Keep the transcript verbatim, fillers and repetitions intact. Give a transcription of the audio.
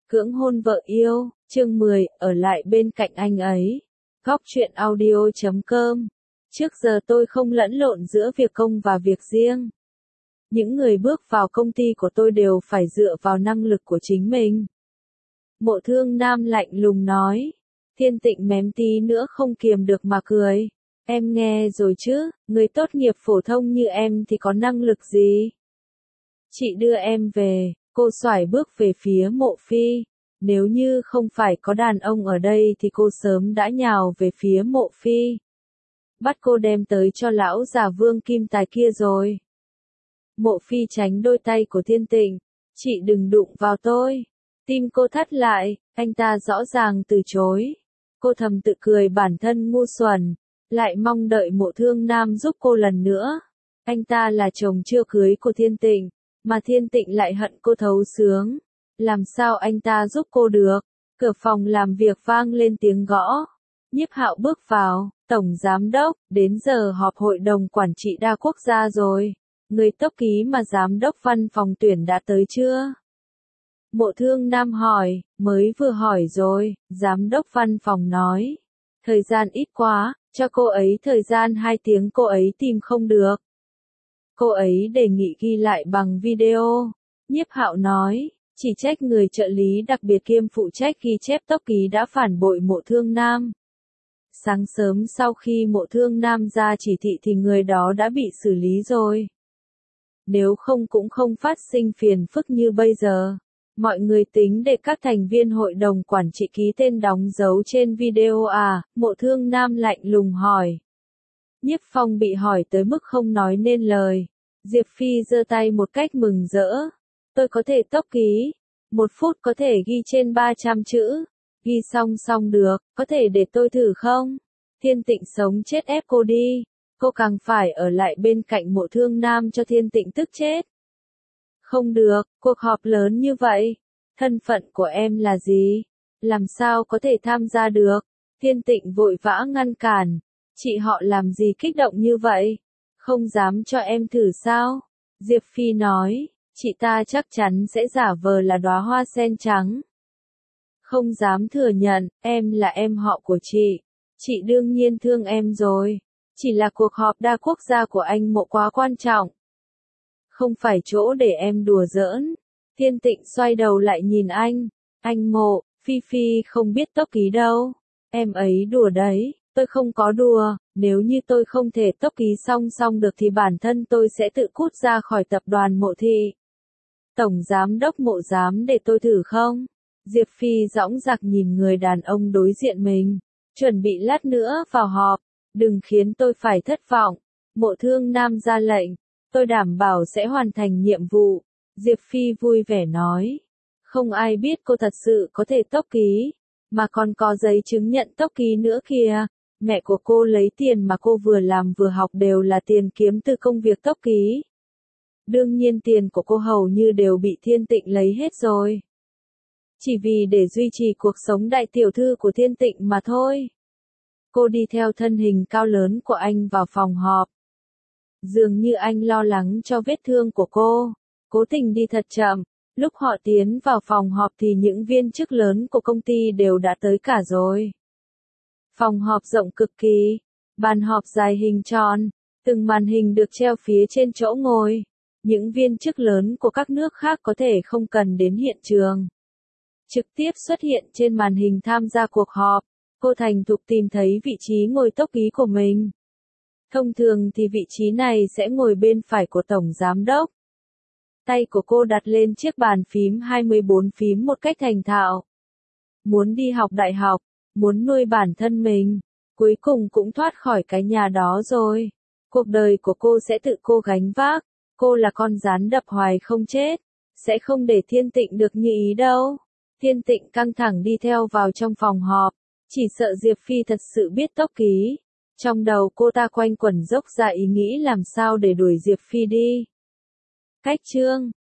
Cưỡng hôn vợ yêu, chương mười, ở lại bên cạnh anh ấy. Góc truyện audio chấm com. Trước giờ tôi không lẫn lộn giữa việc công và việc riêng. Những người bước vào công ty của tôi đều phải dựa vào năng lực của chính mình. Mộ Thương Nam lạnh lùng nói. Thiên Tịnh mém tí nữa không kiềm được mà cười. Em nghe rồi chứ, người tốt nghiệp phổ thông như em thì có năng lực gì? Chị đưa em về. Cô xoải bước về phía Mộ Phi. Nếu như không phải có đàn ông ở đây thì cô sớm đã nhào về phía Mộ Phi. Bắt cô đem tới cho lão già Vương Kim Tài kia rồi. Mộ Phi tránh đôi tay của Thiên Tịnh. Chị đừng đụng vào tôi. Tim cô thắt lại, anh ta rõ ràng từ chối. Cô thầm tự cười bản thân ngu xuẩn, lại mong đợi Mộ Thương Nam giúp cô lần nữa. Anh ta là chồng chưa cưới của Thiên Tịnh, mà Thiên Tịnh lại hận cô thấu xướng. Làm sao anh ta giúp cô được? Cửa phòng làm việc vang lên tiếng gõ. Nhiếp Hạo bước vào. Tổng giám đốc, đến giờ họp hội đồng quản trị đa quốc gia rồi. Người tốc ký mà giám đốc văn phòng tuyển đã tới chưa? Mộ Thương Nam hỏi, mới vừa hỏi rồi, giám đốc văn phòng nói. Thời gian ít quá, cho cô ấy thời gian hai tiếng cô ấy tìm không được. Cô ấy đề nghị ghi lại bằng video. Nhiếp Hạo nói, chỉ trách người trợ lý đặc biệt kiêm phụ trách ghi chép tốc ký đã phản bội Mộ Thương Nam. Sáng sớm sau khi Mộ Thương Nam ra chỉ thị thì người đó đã bị xử lý rồi. Nếu không cũng không phát sinh phiền phức như bây giờ. Mọi người tính để các thành viên hội đồng quản trị ký tên đóng dấu trên video à? Mộ Thương Nam lạnh lùng hỏi. Nhiếp Phong bị hỏi tới mức không nói nên lời. Diệp Phi giơ tay một cách mừng rỡ. Tôi có thể tốc ký. Một phút có thể ghi trên ba trăm chữ. Ghi xong xong được, có thể để tôi thử không? Thiên Tịnh sống chết ép cô đi. Cô càng phải ở lại bên cạnh Mộ Thương Nam cho Thiên Tịnh tức chết. Không được, cuộc họp lớn như vậy. Thân phận của em là gì? Làm sao có thể tham gia được? Thiên Tịnh vội vã ngăn cản. Chị họ làm gì kích động như vậy? Không dám cho em thử sao? Diệp Phi nói, chị ta chắc chắn sẽ giả vờ là đóa hoa sen trắng. Không dám thừa nhận, em là em họ của chị. Chị đương nhiên thương em rồi. Chỉ là cuộc họp đa quốc gia của anh Mộ quá quan trọng. Không phải chỗ để em đùa giỡn. Thiên Tịnh xoay đầu lại nhìn anh. Anh Mộ, Phi Phi không biết tốc ký đâu. Em ấy đùa đấy, tôi không có đùa. Nếu như tôi không thể tốc ký song song được thì bản thân tôi sẽ tự cút ra khỏi tập đoàn Mộ thị. Tổng giám đốc Mộ dám để tôi thử không? Diệp Phi dõng dạc nhìn người đàn ông đối diện mình. Chuẩn bị lát nữa vào họp. Đừng khiến tôi phải thất vọng. Mộ Thương Nam ra lệnh. Tôi đảm bảo sẽ hoàn thành nhiệm vụ. Diệp Phi vui vẻ nói. Không ai biết cô thật sự có thể tốc ký. Mà còn có giấy chứng nhận tốc ký nữa kìa. Mẹ của cô lấy tiền mà cô vừa làm vừa học đều là tiền kiếm từ công việc tốc ký. Đương nhiên tiền của cô hầu như đều bị Thiên Tịnh lấy hết rồi. Chỉ vì để duy trì cuộc sống đại tiểu thư của Thiên Tịnh mà thôi. Cô đi theo thân hình cao lớn của anh vào phòng họp. Dường như anh lo lắng cho vết thương của cô. Cố tình đi thật chậm. Lúc họ tiến vào phòng họp thì những viên chức lớn của công ty đều đã tới cả rồi. Phòng họp rộng cực kỳ. Bàn họp dài hình tròn. Từng màn hình được treo phía trên chỗ ngồi. Những viên chức lớn của các nước khác có thể không cần đến hiện trường. Trực tiếp xuất hiện trên màn hình tham gia cuộc họp. Cô thành thục tìm thấy vị trí ngồi tốc ký của mình. Thông thường thì vị trí này sẽ ngồi bên phải của tổng giám đốc. Tay của cô đặt lên chiếc bàn phím hai mươi bốn phím một cách thành thạo. Muốn đi học đại học, muốn nuôi bản thân mình, cuối cùng cũng thoát khỏi cái nhà đó rồi. Cuộc đời của cô sẽ tự cô gánh vác. Cô là con rắn đập hoài không chết. Sẽ không để Thiên Tịnh được như ý đâu. Thiên Tịnh căng thẳng đi theo vào trong phòng họp. Chỉ sợ Diệp Phi thật sự biết tốc ký. Trong đầu cô ta quanh quẩn dốc ra ý nghĩ làm sao để đuổi Diệp Phi đi. Cách chương